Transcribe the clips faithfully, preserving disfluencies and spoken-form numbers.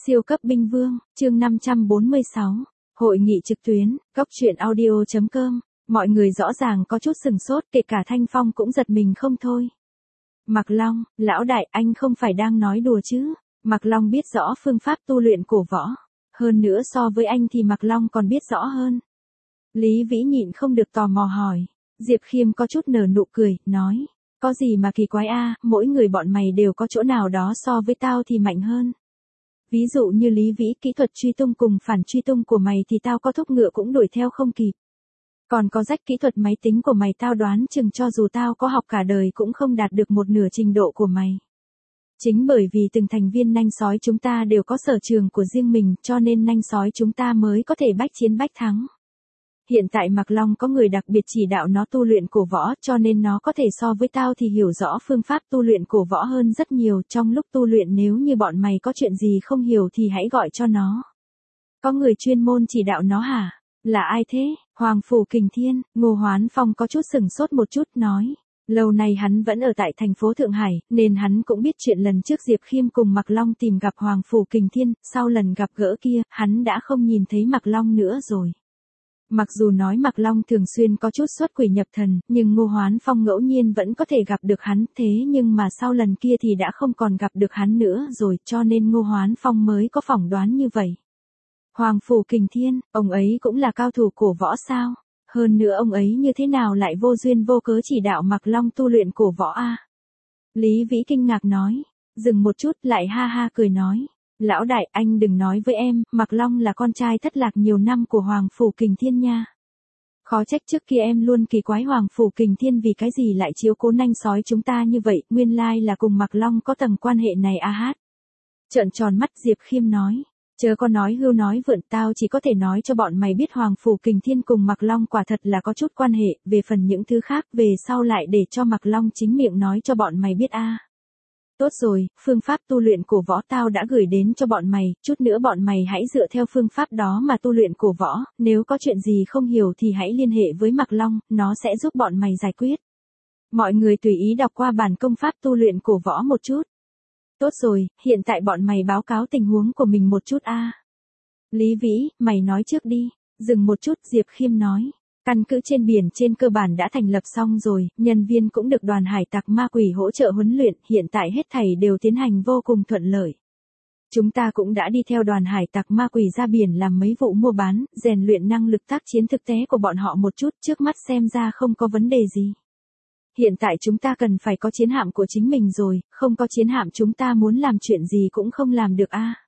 Siêu cấp binh vương, chương năm trăm bốn mươi sáu, hội nghị trực tuyến, góc truyện audio chấm com, mọi người rõ ràng có chút sừng sốt, kể cả Thanh Phong cũng giật mình không thôi. Mạc Long, lão đại, anh không phải đang nói đùa chứ? Mạc Long biết rõ phương pháp tu luyện cổ võ, hơn nữa so với anh thì Mạc Long còn biết rõ hơn. Lý Vĩ nhịn không được tò mò hỏi, Diệp Khiêm có chút nở nụ cười, nói, có gì mà kỳ quái a, mỗi người bọn mày đều có chỗ nào đó so với tao thì mạnh hơn. Ví dụ như Lý Vĩ, kỹ thuật truy tung cùng phản truy tung của mày thì tao có thúc ngựa cũng đuổi theo không kịp. Còn có rách kỹ thuật máy tính của mày tao đoán chừng cho dù tao có học cả đời cũng không đạt được một nửa trình độ của mày. Chính bởi vì từng thành viên nanh sói chúng ta đều có sở trường của riêng mình cho nên nanh sói chúng ta mới có thể bách chiến bách thắng. Hiện tại Mạc Long có người đặc biệt chỉ đạo nó tu luyện cổ võ cho nên nó có thể so với tao thì hiểu rõ phương pháp tu luyện cổ võ hơn rất nhiều. Trong lúc tu luyện nếu như bọn mày có chuyện gì không hiểu thì hãy gọi cho nó. Có người chuyên môn chỉ đạo nó hả? Là ai thế? Hoàng Phủ Kình Thiên. Ngô Hoán Phong có chút sừng sốt một chút nói. Lâu nay hắn vẫn ở tại thành phố Thượng Hải, nên hắn cũng biết chuyện lần trước Diệp Khiêm cùng Mạc Long tìm gặp Hoàng Phủ Kình Thiên, sau lần gặp gỡ kia, hắn đã không nhìn thấy Mạc Long nữa rồi. Mặc dù nói Mạc Long thường xuyên có chút xuất quỷ nhập thần, nhưng Ngô Hoán Phong ngẫu nhiên vẫn có thể gặp được hắn, thế nhưng mà sau lần kia thì đã không còn gặp được hắn nữa rồi, cho nên Ngô Hoán Phong mới có phỏng đoán như vậy. Hoàng Phủ Kình Thiên, ông ấy cũng là cao thủ cổ võ sao? Hơn nữa ông ấy như thế nào lại vô duyên vô cớ chỉ đạo Mạc Long tu luyện cổ võ a? Lý Vĩ kinh ngạc nói, dừng một chút lại ha ha cười nói. Lão đại, anh đừng nói với em, Mạc Long là con trai thất lạc nhiều năm của Hoàng Phủ Kình Thiên nha. Khó trách trước kia em luôn kỳ quái Hoàng Phủ Kình Thiên vì cái gì lại chiếu cố nanh sói chúng ta như vậy, nguyên lai là cùng Mạc Long có tầng quan hệ này a hát. Trợn tròn mắt Diệp Khiêm nói, chớ có nói hưu nói vượn, tao chỉ có thể nói cho bọn mày biết Hoàng Phủ Kình Thiên cùng Mạc Long quả thật là có chút quan hệ, về phần những thứ khác về sau lại để cho Mạc Long chính miệng nói cho bọn mày biết a. Tốt rồi, phương pháp tu luyện cổ võ tao đã gửi đến cho bọn mày, chút nữa bọn mày hãy dựa theo phương pháp đó mà tu luyện cổ võ, nếu có chuyện gì không hiểu thì hãy liên hệ với Mạc Long, nó sẽ giúp bọn mày giải quyết. Mọi người tùy ý đọc qua bản công pháp tu luyện cổ võ một chút. Tốt rồi, hiện tại bọn mày báo cáo tình huống của mình một chút a. Lý Vĩ, mày nói trước đi. Dừng một chút, Diệp Khiêm nói. Căn cứ trên biển trên cơ bản đã thành lập xong rồi, nhân viên cũng được đoàn hải tặc ma quỷ hỗ trợ huấn luyện, hiện tại hết thảy đều tiến hành vô cùng thuận lợi. Chúng ta cũng đã đi theo đoàn hải tặc ma quỷ ra biển làm mấy vụ mua bán, rèn luyện năng lực tác chiến thực tế của bọn họ một chút, trước mắt xem ra không có vấn đề gì. Hiện tại chúng ta cần phải có chiến hạm của chính mình rồi, không có chiến hạm chúng ta muốn làm chuyện gì cũng không làm được a.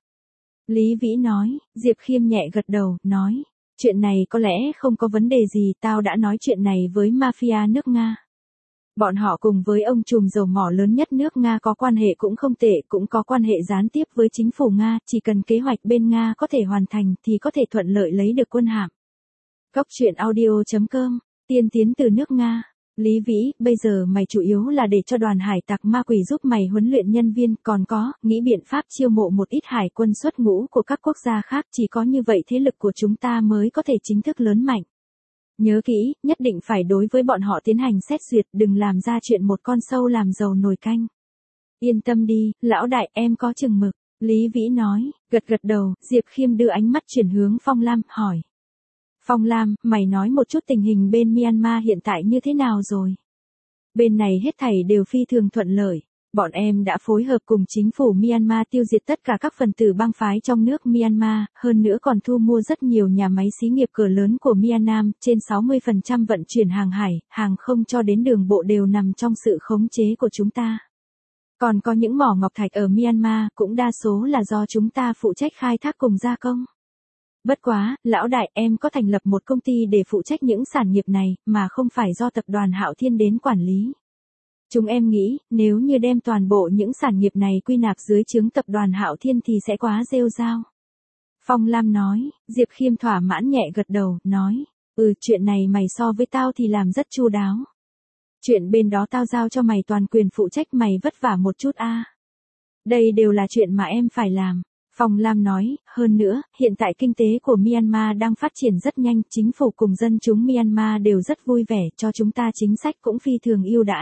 Lý Vĩ nói, Diệp Khiêm nhẹ gật đầu, nói. Chuyện này có lẽ không có vấn đề gì, tao đã nói chuyện này với mafia nước Nga. Bọn họ cùng với ông trùm dầu mỏ lớn nhất nước Nga có quan hệ cũng không tệ, cũng có quan hệ gián tiếp với chính phủ Nga, chỉ cần kế hoạch bên Nga có thể hoàn thành thì có thể thuận lợi lấy được quân hạm. Góc truyện audio chấm com, tiên tiến từ nước Nga. Lý Vĩ, bây giờ mày chủ yếu là để cho đoàn hải tặc ma quỷ giúp mày huấn luyện nhân viên, còn có, nghĩ biện pháp chiêu mộ một ít hải quân xuất ngũ của các quốc gia khác, chỉ có như vậy thế lực của chúng ta mới có thể chính thức lớn mạnh. Nhớ kỹ, nhất định phải đối với bọn họ tiến hành xét duyệt, đừng làm ra chuyện một con sâu làm dầu nồi canh. Yên tâm đi, lão đại, em có chừng mực, Lý Vĩ nói, gật gật đầu, Diệp Khiêm đưa ánh mắt chuyển hướng Phong Lam, hỏi. Phong Lam, mày nói một chút tình hình bên Myanmar hiện tại như thế nào rồi? Bên này hết thảy đều phi thường thuận lợi. Bọn em đã phối hợp cùng chính phủ Myanmar tiêu diệt tất cả các phần tử bang phái trong nước Myanmar, hơn nữa còn thu mua rất nhiều nhà máy xí nghiệp cỡ lớn của Myanmar, trên sáu mươi phần trăm vận chuyển hàng hải, hàng không cho đến đường bộ đều nằm trong sự khống chế của chúng ta. Còn có những mỏ ngọc thạch ở Myanmar, cũng đa số là do chúng ta phụ trách khai thác cùng gia công. Bất quá, lão đại, em có thành lập một công ty để phụ trách những sản nghiệp này, mà không phải do tập đoàn Hạo Thiên đến quản lý. Chúng em nghĩ, nếu như đem toàn bộ những sản nghiệp này quy nạp dưới trướng tập đoàn Hạo Thiên thì sẽ quá rêu rao. Phong Lam nói, Diệp Khiêm thỏa mãn nhẹ gật đầu, nói, ừ, chuyện này mày so với tao thì làm rất chu đáo. Chuyện bên đó tao giao cho mày toàn quyền phụ trách, mày vất vả một chút a. Đây đều là chuyện mà em phải làm. Phong Lam nói, hơn nữa, hiện tại kinh tế của Myanmar đang phát triển rất nhanh, chính phủ cùng dân chúng Myanmar đều rất vui vẻ, cho chúng ta chính sách cũng phi thường ưu đãi.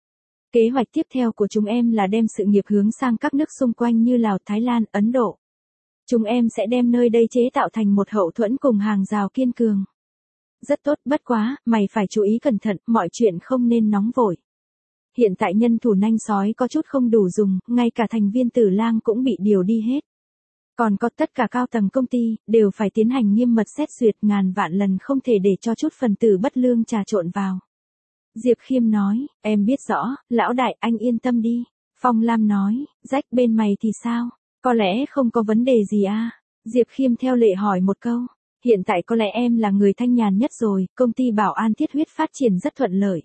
Kế hoạch tiếp theo của chúng em là đem sự nghiệp hướng sang các nước xung quanh như Lào, Thái Lan, Ấn Độ. Chúng em sẽ đem nơi đây chế tạo thành một hậu thuẫn cùng hàng rào kiên cường. Rất tốt, bất quá, mày phải chú ý cẩn thận, mọi chuyện không nên nóng vội. Hiện tại nhân thủ nanh sói có chút không đủ dùng, ngay cả thành viên Tử Lang cũng bị điều đi hết. Còn có tất cả cao tầng công ty, đều phải tiến hành nghiêm mật xét duyệt, ngàn vạn lần không thể để cho chút phần tử bất lương trà trộn vào. Diệp Khiêm nói, em biết rõ, lão đại, anh yên tâm đi. Phong Lam nói, rách bên mày thì sao? Có lẽ không có vấn đề gì à? Diệp Khiêm theo lệ hỏi một câu. Hiện tại có lẽ em là người thanh nhàn nhất rồi, công ty bảo an thiết huyết phát triển rất thuận lợi.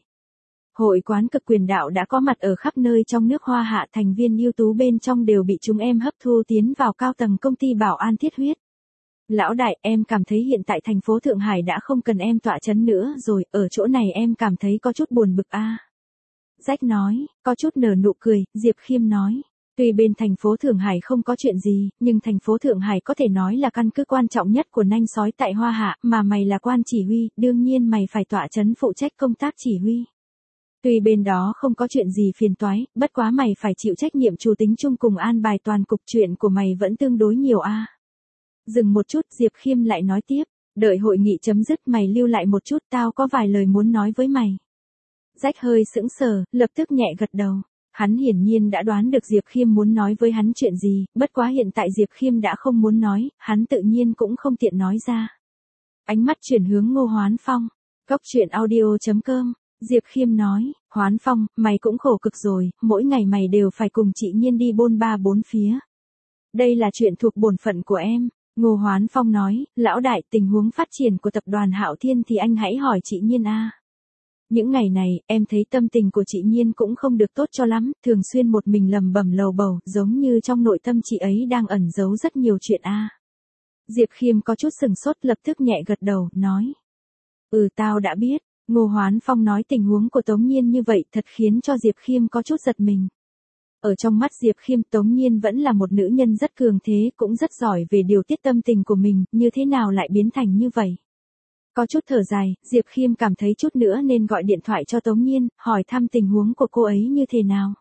Hội quán cực quyền đạo đã có mặt ở khắp nơi trong nước Hoa Hạ, thành viên ưu tú bên trong đều bị chúng em hấp thu tiến vào cao tầng công ty bảo an thiết huyết. Lão đại, em cảm thấy hiện tại thành phố Thượng Hải đã không cần em tọa chấn nữa rồi, ở chỗ này em cảm thấy có chút buồn bực a. À. Rách nói, có chút nở nụ cười, Diệp Khiêm nói. Tuy bên thành phố Thượng Hải không có chuyện gì, nhưng thành phố Thượng Hải có thể nói là căn cứ quan trọng nhất của nanh sói tại Hoa Hạ, mà mày là quan chỉ huy, đương nhiên mày phải tọa chấn phụ trách công tác chỉ huy. Tuy bên đó không có chuyện gì phiền toái, bất quá mày phải chịu trách nhiệm chủ tính chung cùng an bài toàn cục, chuyện của mày vẫn tương đối nhiều a. À. Dừng một chút, Diệp Khiêm lại nói tiếp, đợi hội nghị chấm dứt mày lưu lại một chút, tao có vài lời muốn nói với mày. Rách hơi sững sờ, lập tức nhẹ gật đầu. Hắn hiển nhiên đã đoán được Diệp Khiêm muốn nói với hắn chuyện gì, bất quá hiện tại Diệp Khiêm đã không muốn nói, hắn tự nhiên cũng không tiện nói ra. Ánh mắt chuyển hướng Ngô Hoán Phong. Cốc truyện audio chấm com. Diệp Khiêm nói, Hoán Phong, mày cũng khổ cực rồi, mỗi ngày mày đều phải cùng chị Nhiên đi bôn ba bốn phía. Đây là chuyện thuộc bổn phận của em. Ngô Hoán Phong nói, lão đại, tình huống phát triển của tập đoàn Hạo Thiên thì anh hãy hỏi chị Nhiên a. Những ngày này, em thấy tâm tình của chị Nhiên cũng không được tốt cho lắm, thường xuyên một mình lầm bầm lầu bầu, giống như trong nội tâm chị ấy đang ẩn giấu rất nhiều chuyện a. Diệp Khiêm có chút sừng sốt, lập tức nhẹ gật đầu, nói. Ừ, tao đã biết. Ngô Hoán Phong nói tình huống của Tống Nhiên như vậy thật khiến cho Diệp Khiêm có chút giật mình. Ở trong mắt Diệp Khiêm, Tống Nhiên vẫn là một nữ nhân rất cường thế, cũng rất giỏi về điều tiết tâm tình của mình, như thế nào lại biến thành như vậy. Có chút thở dài, Diệp Khiêm cảm thấy chút nữa nên gọi điện thoại cho Tống Nhiên, hỏi thăm tình huống của cô ấy như thế nào.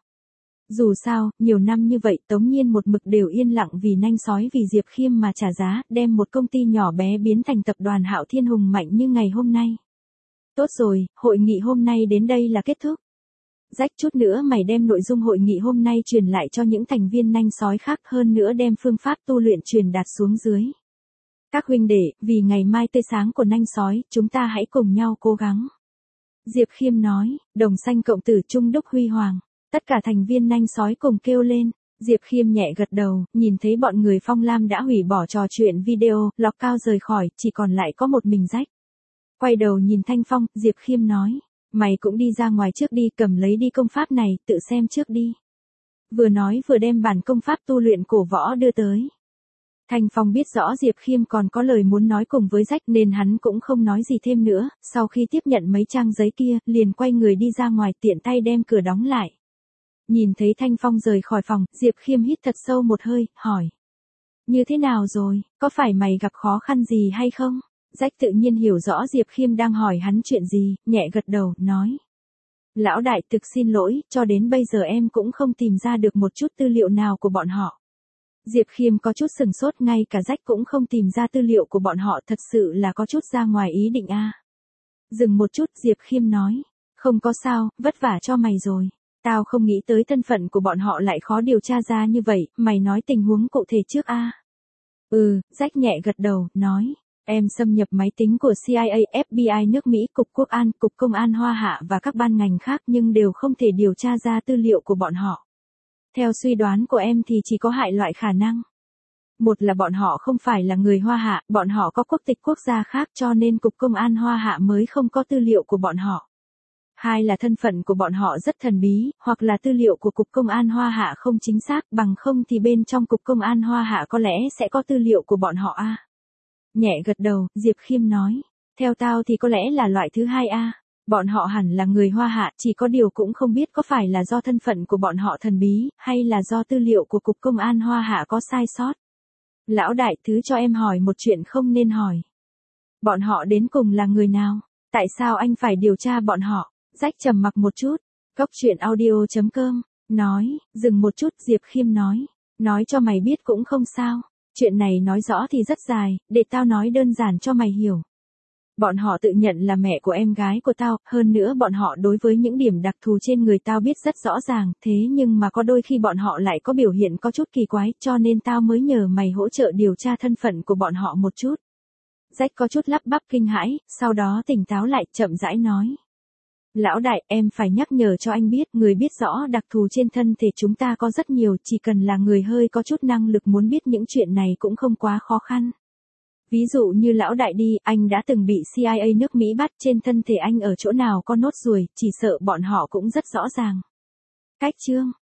Dù sao, nhiều năm như vậy Tống Nhiên một mực đều yên lặng vì nanh sói vì Diệp Khiêm mà trả giá, đem một công ty nhỏ bé biến thành tập đoàn Hạo Thiên hùng mạnh như ngày hôm nay. Tốt rồi, hội nghị hôm nay đến đây là kết thúc. Rách, chút nữa mày đem nội dung hội nghị hôm nay truyền lại cho những thành viên nanh sói khác, hơn nữa đem phương pháp tu luyện truyền đạt xuống dưới. Các huynh đệ, vì ngày mai tươi sáng của nanh sói, chúng ta hãy cùng nhau cố gắng. Diệp Khiêm nói, đồng xanh cộng tử Trung Đúc Huy Hoàng. Tất cả thành viên nanh sói cùng kêu lên. Diệp Khiêm nhẹ gật đầu, nhìn thấy bọn người Phong Lam đã hủy bỏ trò chuyện video, lọc cao rời khỏi, chỉ còn lại có một mình Rách. Quay đầu nhìn Thanh Phong, Diệp Khiêm nói, mày cũng đi ra ngoài trước đi, cầm lấy đi công pháp này, tự xem trước đi. Vừa nói vừa đem bản công pháp tu luyện cổ võ đưa tới. Thanh Phong biết rõ Diệp Khiêm còn có lời muốn nói cùng với Rách nên hắn cũng không nói gì thêm nữa, sau khi tiếp nhận mấy trang giấy kia, liền quay người đi ra ngoài, tiện tay đem cửa đóng lại. Nhìn thấy Thanh Phong rời khỏi phòng, Diệp Khiêm hít thật sâu một hơi, hỏi. Như thế nào rồi, có phải mày gặp khó khăn gì hay không? Rách tự nhiên hiểu rõ Diệp Khiêm đang hỏi hắn chuyện gì, nhẹ gật đầu, nói. Lão đại, thực xin lỗi, cho đến bây giờ em cũng không tìm ra được một chút tư liệu nào của bọn họ. Diệp Khiêm có chút sừng sốt, ngay cả Rách cũng không tìm ra tư liệu của bọn họ, thật sự là có chút ra ngoài ý định a. À. Dừng một chút, Diệp Khiêm nói. Không có sao, vất vả cho mày rồi. Tao không nghĩ tới thân phận của bọn họ lại khó điều tra ra như vậy, mày nói tình huống cụ thể trước a. À. Ừ, Rách nhẹ gật đầu, nói. Em xâm nhập máy tính của C I A, F B I nước Mỹ, Cục Quốc an, Cục Công an Hoa Hạ và các ban ngành khác nhưng đều không thể điều tra ra tư liệu của bọn họ. Theo suy đoán của em thì chỉ có hai loại khả năng. Một là bọn họ không phải là người Hoa Hạ, bọn họ có quốc tịch quốc gia khác cho nên Cục Công an Hoa Hạ mới không có tư liệu của bọn họ. Hai là thân phận của bọn họ rất thần bí, hoặc là tư liệu của Cục Công an Hoa Hạ không chính xác, bằng không thì bên trong Cục Công an Hoa Hạ có lẽ sẽ có tư liệu của bọn họ a. À. Nhẹ gật đầu, Diệp Khiêm nói. Theo tao thì có lẽ là loại thứ hai a. À. Bọn họ hẳn là người Hoa Hạ, chỉ có điều cũng không biết có phải là do thân phận của bọn họ thần bí, hay là do tư liệu của Cục Công an Hoa Hạ có sai sót. Lão đại, thứ cho em hỏi một chuyện không nên hỏi. Bọn họ đến cùng là người nào? Tại sao anh phải điều tra bọn họ? Rách trầm mặc một chút. Cốc truyện audio chấm com. Nói, dừng một chút, Diệp Khiêm nói. Nói cho mày biết cũng không sao. Chuyện này nói rõ thì rất dài, để tao nói đơn giản cho mày hiểu. Bọn họ tự nhận là mẹ của em gái của tao, hơn nữa bọn họ đối với những điểm đặc thù trên người tao biết rất rõ ràng, thế nhưng mà có đôi khi bọn họ lại có biểu hiện có chút kỳ quái, cho nên tao mới nhờ mày hỗ trợ điều tra thân phận của bọn họ một chút. Jack có chút lắp bắp kinh hãi, sau đó tỉnh táo lại, chậm rãi nói. Lão đại, em phải nhắc nhở cho anh biết, người biết rõ đặc thù trên thân thể chúng ta có rất nhiều, chỉ cần là người hơi có chút năng lực muốn biết những chuyện này cũng không quá khó khăn. Ví dụ như lão đại đi, anh đã từng bị C I A nước Mỹ bắt, trên thân thể anh ở chỗ nào có nốt ruồi, chỉ sợ bọn họ cũng rất rõ ràng. Cách chương